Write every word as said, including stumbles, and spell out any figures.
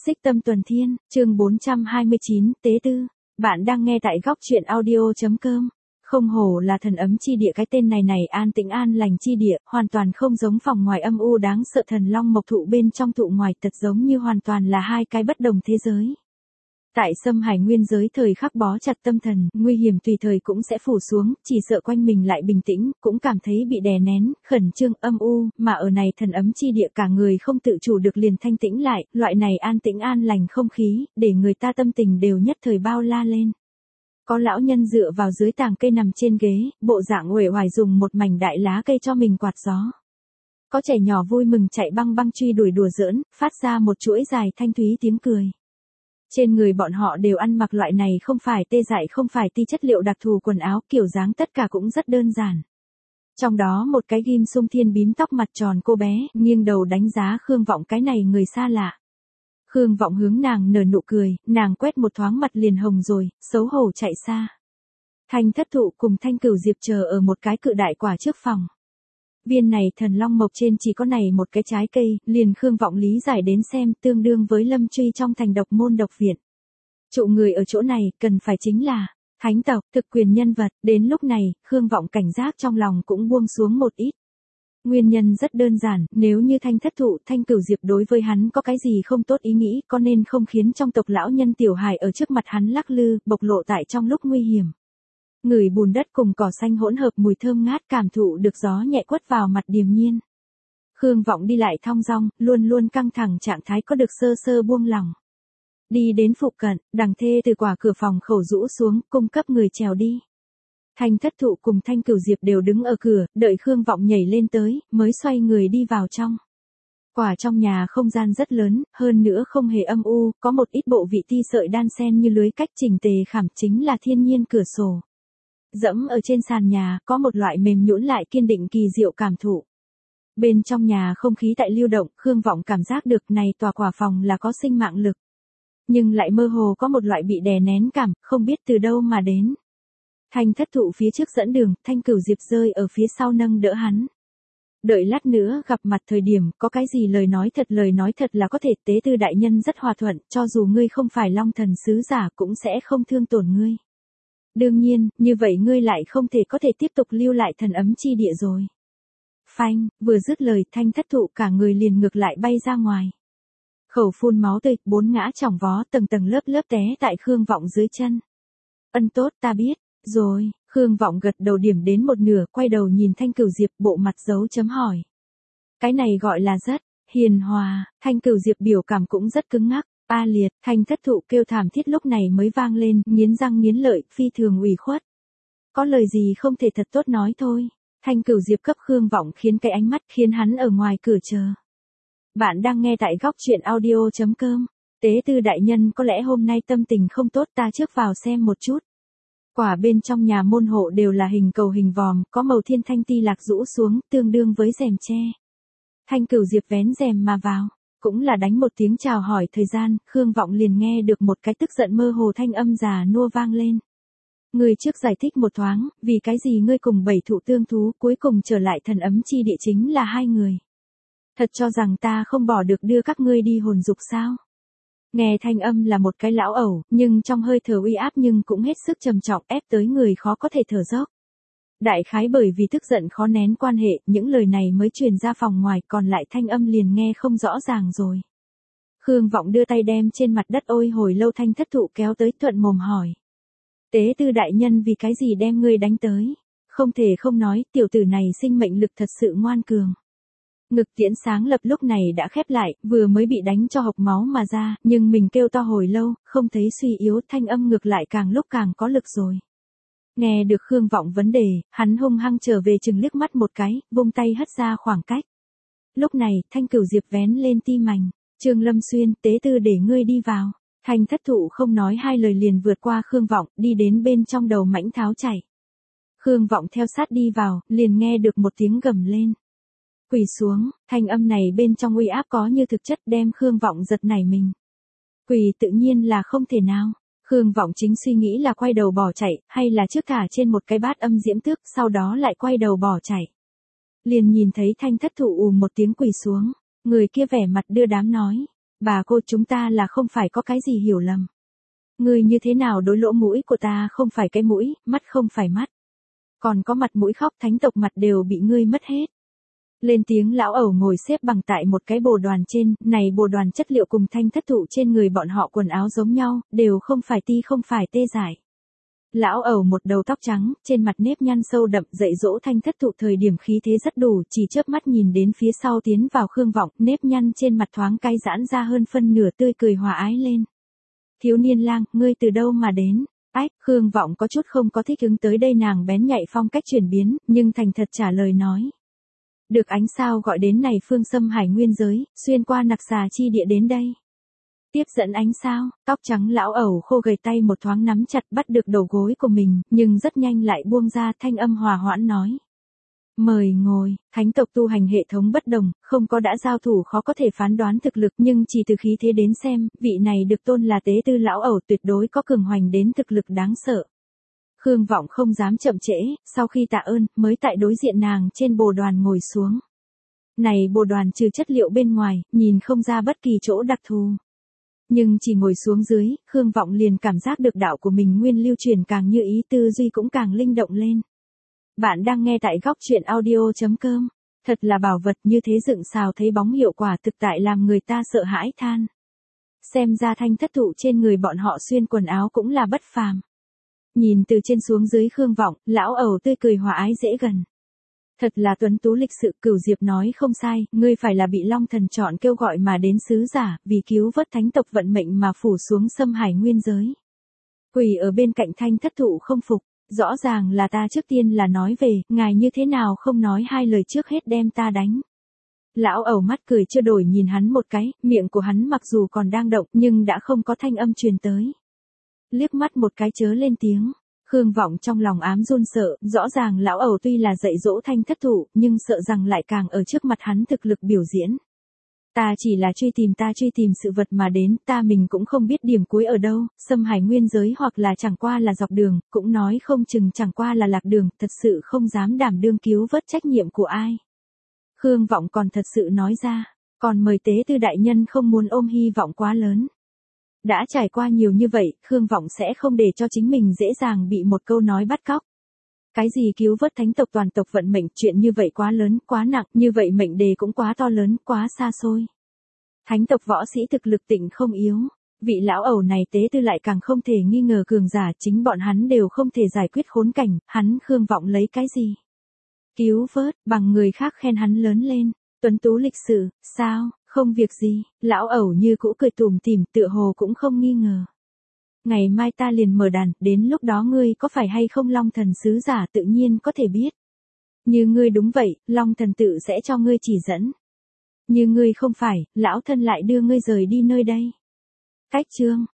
Xích Tâm Tuần Thiên, chương bốn trăm hai mươi chín, Tế Tư. Bạn đang nghe tại góc truyện audio chấm com. Không hổ là thần ấm chi địa, cái tên này này an tĩnh an lành chi địa, hoàn toàn không giống phòng ngoài âm u đáng sợ thần long mộc thụ bên trong thụ ngoài, thật giống như hoàn toàn là hai cái bất đồng thế giới. Tại Sâm Hải nguyên giới thời khắc bó chặt tâm thần, nguy hiểm tùy thời cũng sẽ phủ xuống, chỉ sợ quanh mình lại bình tĩnh, cũng cảm thấy bị đè nén, khẩn trương, âm u, mà ở này thần ấm chi địa cả người không tự chủ được liền thanh tĩnh lại, loại này an tĩnh an lành không khí, để người ta tâm tình đều nhất thời bao la lên. Có lão nhân dựa vào dưới tàng cây nằm trên ghế, bộ dạng uể oải dùng một mảnh đại lá cây cho mình quạt gió. Có trẻ nhỏ vui mừng chạy băng băng truy đuổi đùa giỡn, phát ra một chuỗi dài thanh thúy tiếng cười. Trên người bọn họ đều ăn mặc loại này không phải tê dại không phải ti chất liệu đặc thù quần áo, kiểu dáng tất cả cũng rất đơn giản. Trong đó một cái ghim sung thiên bím tóc mặt tròn cô bé, nghiêng đầu đánh giá Khương Vọng cái này người xa lạ. Khương Vọng hướng nàng nở nụ cười, nàng quét một thoáng mặt liền hồng rồi, xấu hổ chạy xa. Thanh Thất Thụ cùng Thanh Cửu Diệp chờ ở một cái cự đại quả trước phòng. Viên này thần long mộc trên chỉ có này một cái trái cây, liền Khương Vọng lý giải đến xem tương đương với Lâm Truy trong thành độc môn độc viện. Trụ người ở chỗ này cần phải chính là thánh tộc, thực quyền nhân vật, đến lúc này, Khương Vọng cảnh giác trong lòng cũng buông xuống một ít. Nguyên nhân rất đơn giản, nếu như Thanh Thất Thụ, Thanh Cửu Diệp đối với hắn có cái gì không tốt ý nghĩ, có nên không khiến trong tộc lão nhân tiểu hài ở trước mặt hắn lắc lư, bộc lộ tại trong lúc nguy hiểm. Ngửi bùn đất cùng cỏ xanh hỗn hợp mùi thơm ngát, cảm thụ được gió nhẹ quất vào mặt điềm nhiên. Khương Vọng đi lại thong dong, luôn luôn căng thẳng trạng thái có được sơ sơ buông lỏng. Đi đến phụ cận, đằng thê từ quả cửa phòng khẩu rũ xuống, cung cấp người trèo đi. Thanh Thất Thụ cùng Thanh Cửu Diệp đều đứng ở cửa, đợi Khương Vọng nhảy lên tới, mới xoay người đi vào trong. Quả trong nhà không gian rất lớn, hơn nữa không hề âm u, có một ít bộ vị ti sợi đan xen như lưới cách chỉnh tề khảm, chính là thiên nhiên cửa sổ. Dẫm ở trên sàn nhà, có một loại mềm nhũn lại kiên định kỳ diệu cảm thụ. Bên trong nhà không khí tại lưu động, Khương Vọng cảm giác được này tòa quả phòng là có sinh mạng lực. Nhưng lại mơ hồ có một loại bị đè nén cảm, không biết từ đâu mà đến. Thanh Thất Thụ phía trước dẫn đường, Thanh Cửu Diệp rơi ở phía sau nâng đỡ hắn. Đợi lát nữa gặp mặt thời điểm, có cái gì lời nói thật lời nói thật là có thể, Tế Tư đại nhân rất hòa thuận, cho dù ngươi không phải Long Thần sứ giả cũng sẽ không thương tổn ngươi. Đương nhiên, như vậy ngươi lại không thể có thể tiếp tục lưu lại thần ấm chi địa rồi. Phanh, vừa dứt lời, Thanh Thất Thụ cả người liền ngược lại bay ra ngoài. Khẩu phun máu tươi, bốn ngã chỏng vó, tầng tầng lớp lớp té tại Khương Vọng dưới chân. Ân tốt, ta biết, rồi, Khương Vọng gật đầu điểm đến một nửa, quay đầu nhìn Thanh Cửu Diệp, bộ mặt dấu chấm hỏi. Cái này gọi là rất hiền hòa, Thanh Cửu Diệp biểu cảm cũng rất cứng ngắc. A liệt, Thanh Thất Thụ kêu thảm thiết lúc này mới vang lên, nghiến răng nghiến lợi, phi thường ủy khuất. Có lời gì không thể thật tốt nói thôi. Thanh Cửu Diệp cấp Khương Vọng khiến cái ánh mắt khiến hắn ở ngoài cửa chờ. Bạn đang nghe tại góc truyện audio chấm com. Tế Tư đại nhân có lẽ hôm nay tâm tình không tốt, ta trước vào xem một chút. Quả bên trong nhà môn hộ đều là hình cầu hình vòm, có màu thiên thanh ti lạc rũ xuống, tương đương với rèm tre. Thanh Cửu Diệp vén rèm mà vào. Cũng là đánh một tiếng chào hỏi thời gian, Khương Vọng liền nghe được một cái tức giận mơ hồ thanh âm già nua vang lên. Ngươi trước giải thích một thoáng, vì cái gì ngươi cùng bảy thụ tương thú cuối cùng trở lại thần ấm chi địa chính là hai người. Thật cho rằng ta không bỏ được đưa các ngươi đi hồn dục sao? Nghe thanh âm là một cái lão ẩu, nhưng trong hơi thở uy áp nhưng cũng hết sức trầm trọng, ép tới người khó có thể thở dốc. Đại khái bởi vì tức giận khó nén quan hệ, những lời này mới truyền ra phòng ngoài, còn lại thanh âm liền nghe không rõ ràng rồi. Khương Vọng đưa tay đem trên mặt đất ôi hồi lâu Thanh Thất Thụ kéo tới, thuận mồm hỏi. Tế Tư đại nhân vì cái gì đem ngươi đánh tới? Không thể không nói, tiểu tử này sinh mệnh lực thật sự ngoan cường. Ngực tiễn sáng lập lúc này đã khép lại, vừa mới bị đánh cho hộc máu mà ra, nhưng mình kêu to hồi lâu, không thấy suy yếu, thanh âm ngược lại càng lúc càng có lực rồi. Nghe được Khương Vọng vấn đề, hắn hung hăng trở về chừng liếc mắt một cái, vung tay hất ra khoảng cách. Lúc này, Thanh Cửu Diệp vén lên ti mảnh, Trương Lâm Xuyên, Tế Tư để ngươi đi vào. Thanh Thất Thụ không nói hai lời liền vượt qua Khương Vọng, đi đến bên trong đầu mãnh tháo chảy. Khương Vọng theo sát đi vào, liền nghe được một tiếng gầm lên. Quỳ xuống, thanh âm này bên trong uy áp có như thực chất đem Khương Vọng giật nảy mình. Quỳ tự nhiên là không thể nào. Khương Vọng chính suy nghĩ là quay đầu bỏ chạy, hay là trước thả trên một cái bát âm diễm tước, sau đó lại quay đầu bỏ chạy. Liền nhìn thấy Thanh Thất Thụ ù một tiếng quỳ xuống, người kia vẻ mặt đưa đám nói. Bà cô, chúng ta là không phải có cái gì hiểu lầm. Ngươi như thế nào đối lỗ mũi của ta không phải cái mũi, mắt không phải mắt. Còn có mặt mũi khóc thánh tộc mặt đều bị ngươi mất hết. Lên tiếng lão ẩu ngồi xếp bằng tại một cái bồ đoàn trên, này bồ đoàn chất liệu cùng thanh thất thụ trên người bọn họ quần áo giống nhau, đều không phải ti không phải tê dại. Lão ẩu một đầu tóc trắng, trên mặt nếp nhăn sâu đậm, dạy dỗ thanh thất thụ thời điểm khí thế rất đủ, chỉ chớp mắt nhìn đến phía sau tiến vào Khương Vọng, nếp nhăn trên mặt thoáng cay giãn ra hơn phân nửa, tươi cười hòa ái lên. Thiếu niên lang, ngươi từ đâu mà đến? Ách, Khương Vọng có chút không có thích ứng tới đây, nàng bén nhạy phong cách chuyển biến, nhưng thành thật trả lời nói. Được ánh sao gọi đến này phương xâm hải nguyên giới, xuyên qua nặc xà chi địa đến đây. Tiếp dẫn ánh sao, tóc trắng lão ẩu khô gầy tay một thoáng nắm chặt bắt được đầu gối của mình, nhưng rất nhanh lại buông ra, thanh âm hòa hoãn nói. Mời ngồi, thánh tộc tu hành hệ thống bất đồng, không có đã giao thủ khó có thể phán đoán thực lực, nhưng chỉ từ khí thế đến xem, vị này được tôn là tế tư lão ẩu tuyệt đối có cường hoành đến thực lực đáng sợ. Khương Vọng không dám chậm trễ, sau khi tạ ơn, mới tại đối diện nàng trên bồ đoàn ngồi xuống. Này bồ đoàn trừ chất liệu bên ngoài, nhìn không ra bất kỳ chỗ đặc thù. Nhưng chỉ ngồi xuống dưới, Khương Vọng liền cảm giác được đạo của mình nguyên lưu truyền càng như ý, tư duy cũng càng linh động lên. Bạn đang nghe tại góc truyện audio chấm com. Thật là bảo vật, như thế dựng xào thấy bóng hiệu quả thực tại làm người ta sợ hãi than. Xem ra thanh thất thụ trên người bọn họ xuyên quần áo cũng là bất phàm. Nhìn từ trên xuống dưới Khương Vọng, lão ẩu tươi cười hòa ái dễ gần. Thật là tuấn tú lịch sự, Cửu Diệp nói không sai, ngươi phải là bị Long Thần chọn kêu gọi mà đến sứ giả, vì cứu vớt thánh tộc vận mệnh mà phủ xuống xâm hải nguyên giới. Quỳ ở bên cạnh thanh thất thụ không phục, rõ ràng là ta trước tiên là nói về, ngài như thế nào không nói hai lời trước hết đem ta đánh. Lão ẩu mắt cười chưa đổi nhìn hắn một cái, miệng của hắn mặc dù còn đang động nhưng đã không có thanh âm truyền tới. Liếc mắt một cái chớ lên tiếng. Khương Vọng trong lòng ám run sợ, rõ ràng lão ẩu tuy là dạy dỗ thanh thất thụ, nhưng sợ rằng lại càng ở trước mặt hắn thực lực biểu diễn. Ta chỉ là truy tìm ta truy tìm sự vật mà đến, ta mình cũng không biết điểm cuối ở đâu, xâm hải nguyên giới hoặc là chẳng qua là dọc đường, cũng nói không chừng chẳng qua là lạc đường, thật sự không dám đảm đương cứu vớt trách nhiệm của ai. Khương Vọng còn thật sự nói ra, còn mời tế tư đại nhân không muốn ôm hy vọng quá lớn. Đã trải qua nhiều như vậy, Khương Vọng sẽ không để cho chính mình dễ dàng bị một câu nói bắt cóc. Cái gì cứu vớt thánh tộc toàn tộc vận mệnh, chuyện như vậy quá lớn, quá nặng, như vậy mệnh đề cũng quá to lớn, quá xa xôi. Thánh tộc võ sĩ thực lực tịnh không yếu, vị lão ẩu này tế tư lại càng không thể nghi ngờ cường giả, chính bọn hắn đều không thể giải quyết khốn cảnh, hắn Khương Vọng lấy cái gì? Cứu vớt, bằng người khác khen hắn lớn lên, tuấn tú lịch sự, sao? Không việc gì, lão ẩu như cũ cười tủm tỉm, tựa hồ cũng không nghi ngờ. Ngày mai ta liền mở đàn, đến lúc đó ngươi có phải hay không Long Thần sứ giả tự nhiên có thể biết. Như ngươi đúng vậy, Long Thần tự sẽ cho ngươi chỉ dẫn. Như ngươi không phải, lão thân lại đưa ngươi rời đi nơi đây. Cách chương.